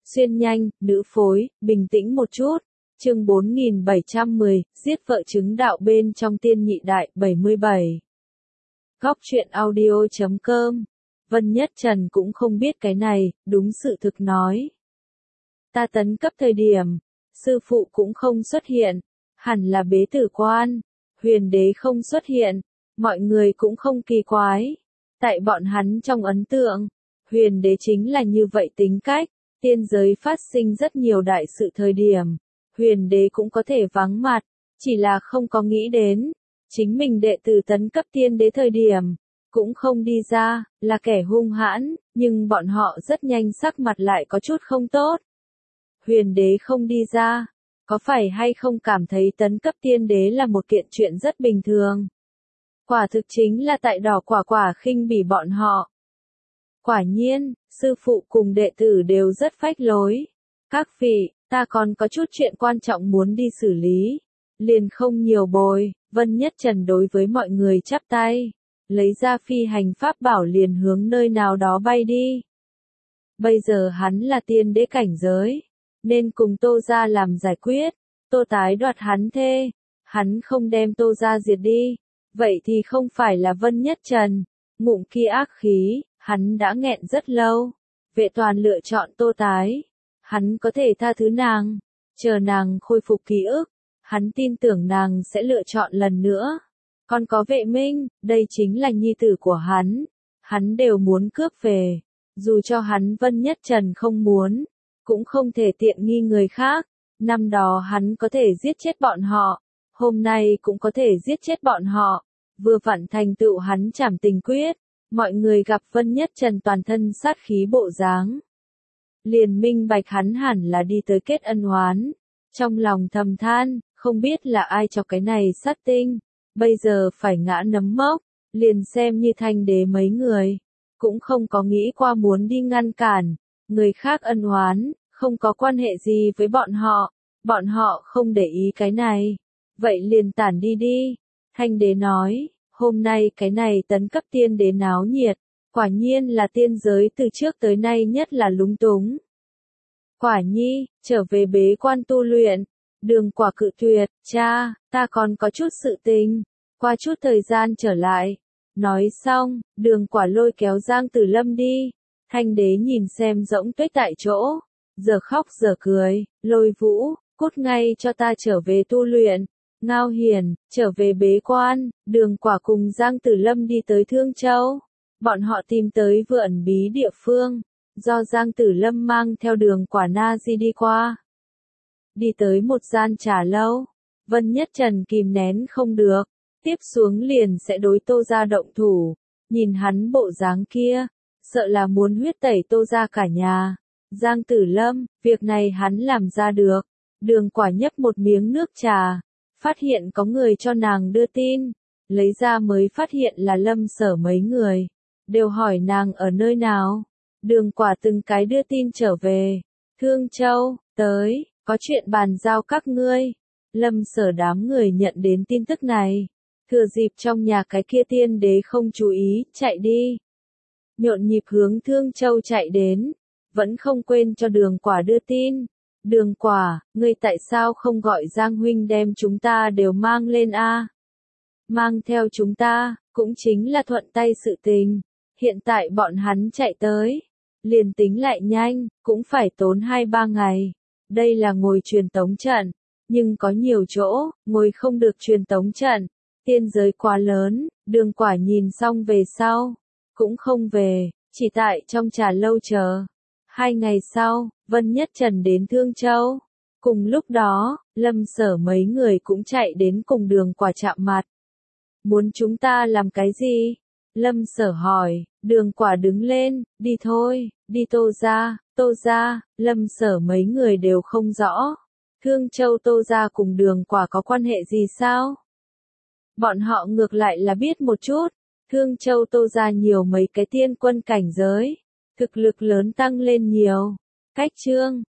Xuyên nhanh, nữ phối, bình tĩnh một chút. Chương 4710, giết vợ chứng đạo bên trong tiên nhị đại, 77. Góc truyện audio.com. Vân Nhất Trần cũng không biết cái này, đúng sự thực nói. Ta tấn cấp thời điểm, sư phụ cũng không xuất hiện, hẳn là bế tử quan, huyền đế không xuất hiện, mọi người cũng không kỳ quái. Tại bọn hắn trong ấn tượng, huyền đế chính là như vậy tính cách, tiên giới phát sinh rất nhiều đại sự thời điểm, huyền đế cũng có thể vắng mặt, chỉ là không có nghĩ đến, chính mình đệ tử tấn cấp tiên đế thời điểm, cũng không đi ra, là kẻ hung hãn, nhưng bọn họ rất nhanh sắc mặt lại có chút không tốt. Huyền đế không đi ra, có phải hay không cảm thấy tấn cấp tiên đế là một kiện chuyện rất bình thường? Quả thực chính là tại đỏ quả khinh bỉ bọn họ. Quả nhiên, sư phụ cùng đệ tử đều rất phách lối. Các vị, ta còn có chút chuyện quan trọng muốn đi xử lý. Liền không nhiều bồi, Vân Nhất Trần đối với mọi người chắp tay. Lấy ra phi hành pháp bảo liền hướng nơi nào đó bay đi. Bây giờ hắn là tiên đế cảnh giới, nên cùng Tô gia làm giải quyết. Tô tái đoạt hắn thê, hắn không đem Tô gia diệt đi, vậy thì không phải là Vân Nhất Trần. Ngụm kia ác khí, hắn đã nghẹn rất lâu. Vệ Toàn lựa chọn Tô tái, hắn có thể tha thứ nàng, chờ nàng khôi phục ký ức, hắn tin tưởng nàng sẽ lựa chọn lần nữa. Còn có Vệ Minh, đây chính là nhi tử của hắn đều muốn cướp về, dù cho hắn Vân Nhất Trần không muốn, cũng không thể tiện nghi người khác. Năm đó hắn có thể giết chết bọn họ, hôm nay cũng có thể giết chết bọn họ, vừa vặn thành tựu hắn trảm tình quyết. Mọi người gặp Vân Nhất Trần toàn thân sát khí bộ dáng, liền minh bạch hắn hẳn là đi tới kết ân oán. Trong lòng thầm than, không biết là ai cho cái này sát tinh, bây giờ phải ngã nấm mốc, liền xem như Thanh đế mấy người, cũng không có nghĩ qua muốn đi ngăn cản, người khác ân oán, không có quan hệ gì với bọn họ không để ý cái này, vậy liền tản đi đi. Thanh đế nói, hôm nay cái này tấn cấp tiên đế náo nhiệt, quả nhiên là tiên giới từ trước tới nay nhất là lúng túng. Quả nhi, trở về bế quan tu luyện, Đường Quả cự tuyệt, cha, ta còn có chút sự tình, qua chút thời gian trở lại. Nói xong, Đường Quả lôi kéo Giang Tử Lâm đi. Thanh đế nhìn xem rỗng tuếch tại chỗ, giờ khóc giờ cười, Lôi Vũ, cút ngay cho ta trở về tu luyện. Ngao Hiền, trở về bế quan. Đường Quả cùng Giang Tử Lâm đi tới Thương Châu. Bọn họ tìm tới vừa ẩn bí địa phương, do Giang Tử Lâm mang theo Đường Quả Na Di đi qua. Đi tới một gian trà lâu, Vân Nhất Trần kìm nén không được, tiếp xuống liền sẽ đối Tô gia động thủ. Nhìn hắn bộ dáng kia, sợ là muốn huyết tẩy Tô gia cả nhà. Giang Tử Lâm, việc này hắn làm ra được. Đường Quả nhấp một miếng nước trà, phát hiện có người cho nàng đưa tin, lấy ra mới phát hiện là Lâm Sở mấy người, đều hỏi nàng ở nơi nào. Đường Quả từng cái đưa tin trở về, Thương Châu, tới, có chuyện bàn giao các ngươi. Lâm Sở đám người nhận đến tin tức này, thừa dịp trong nhà cái kia tiên đế không chú ý, chạy đi. Nhộn nhịp hướng Thương Châu chạy đến, vẫn không quên cho Đường Quả đưa tin. Đường Quả, ngươi tại sao không gọi Giang huynh đem chúng ta đều mang lên a? Mang theo chúng ta, cũng chính là thuận tay sự tình. Hiện tại bọn hắn chạy tới, liền tính lại nhanh, cũng phải tốn 2-3 ngày. Đây là ngồi truyền tống trận, nhưng có nhiều chỗ, ngồi không được truyền tống trận. Tiên giới quá lớn, Đường Quả nhìn xong về sau, cũng không về, chỉ tại trong trà lâu chờ. 2 ngày sau, Vân Nhất Trần đến Thương Châu. Cùng lúc đó, Lâm Sở mấy người cũng chạy đến cùng Đường Quả chạm mặt. Muốn chúng ta làm cái gì? Lâm Sở hỏi. Đường Quả đứng lên, đi thôi, đi Tô gia. Lâm Sở mấy người đều không rõ. Thương Châu Tô gia cùng Đường Quả có quan hệ gì sao? Bọn họ ngược lại là biết một chút. Thương Châu Tô gia nhiều mấy cái tiên quân cảnh giới, thực lực lớn tăng lên nhiều. Cách chương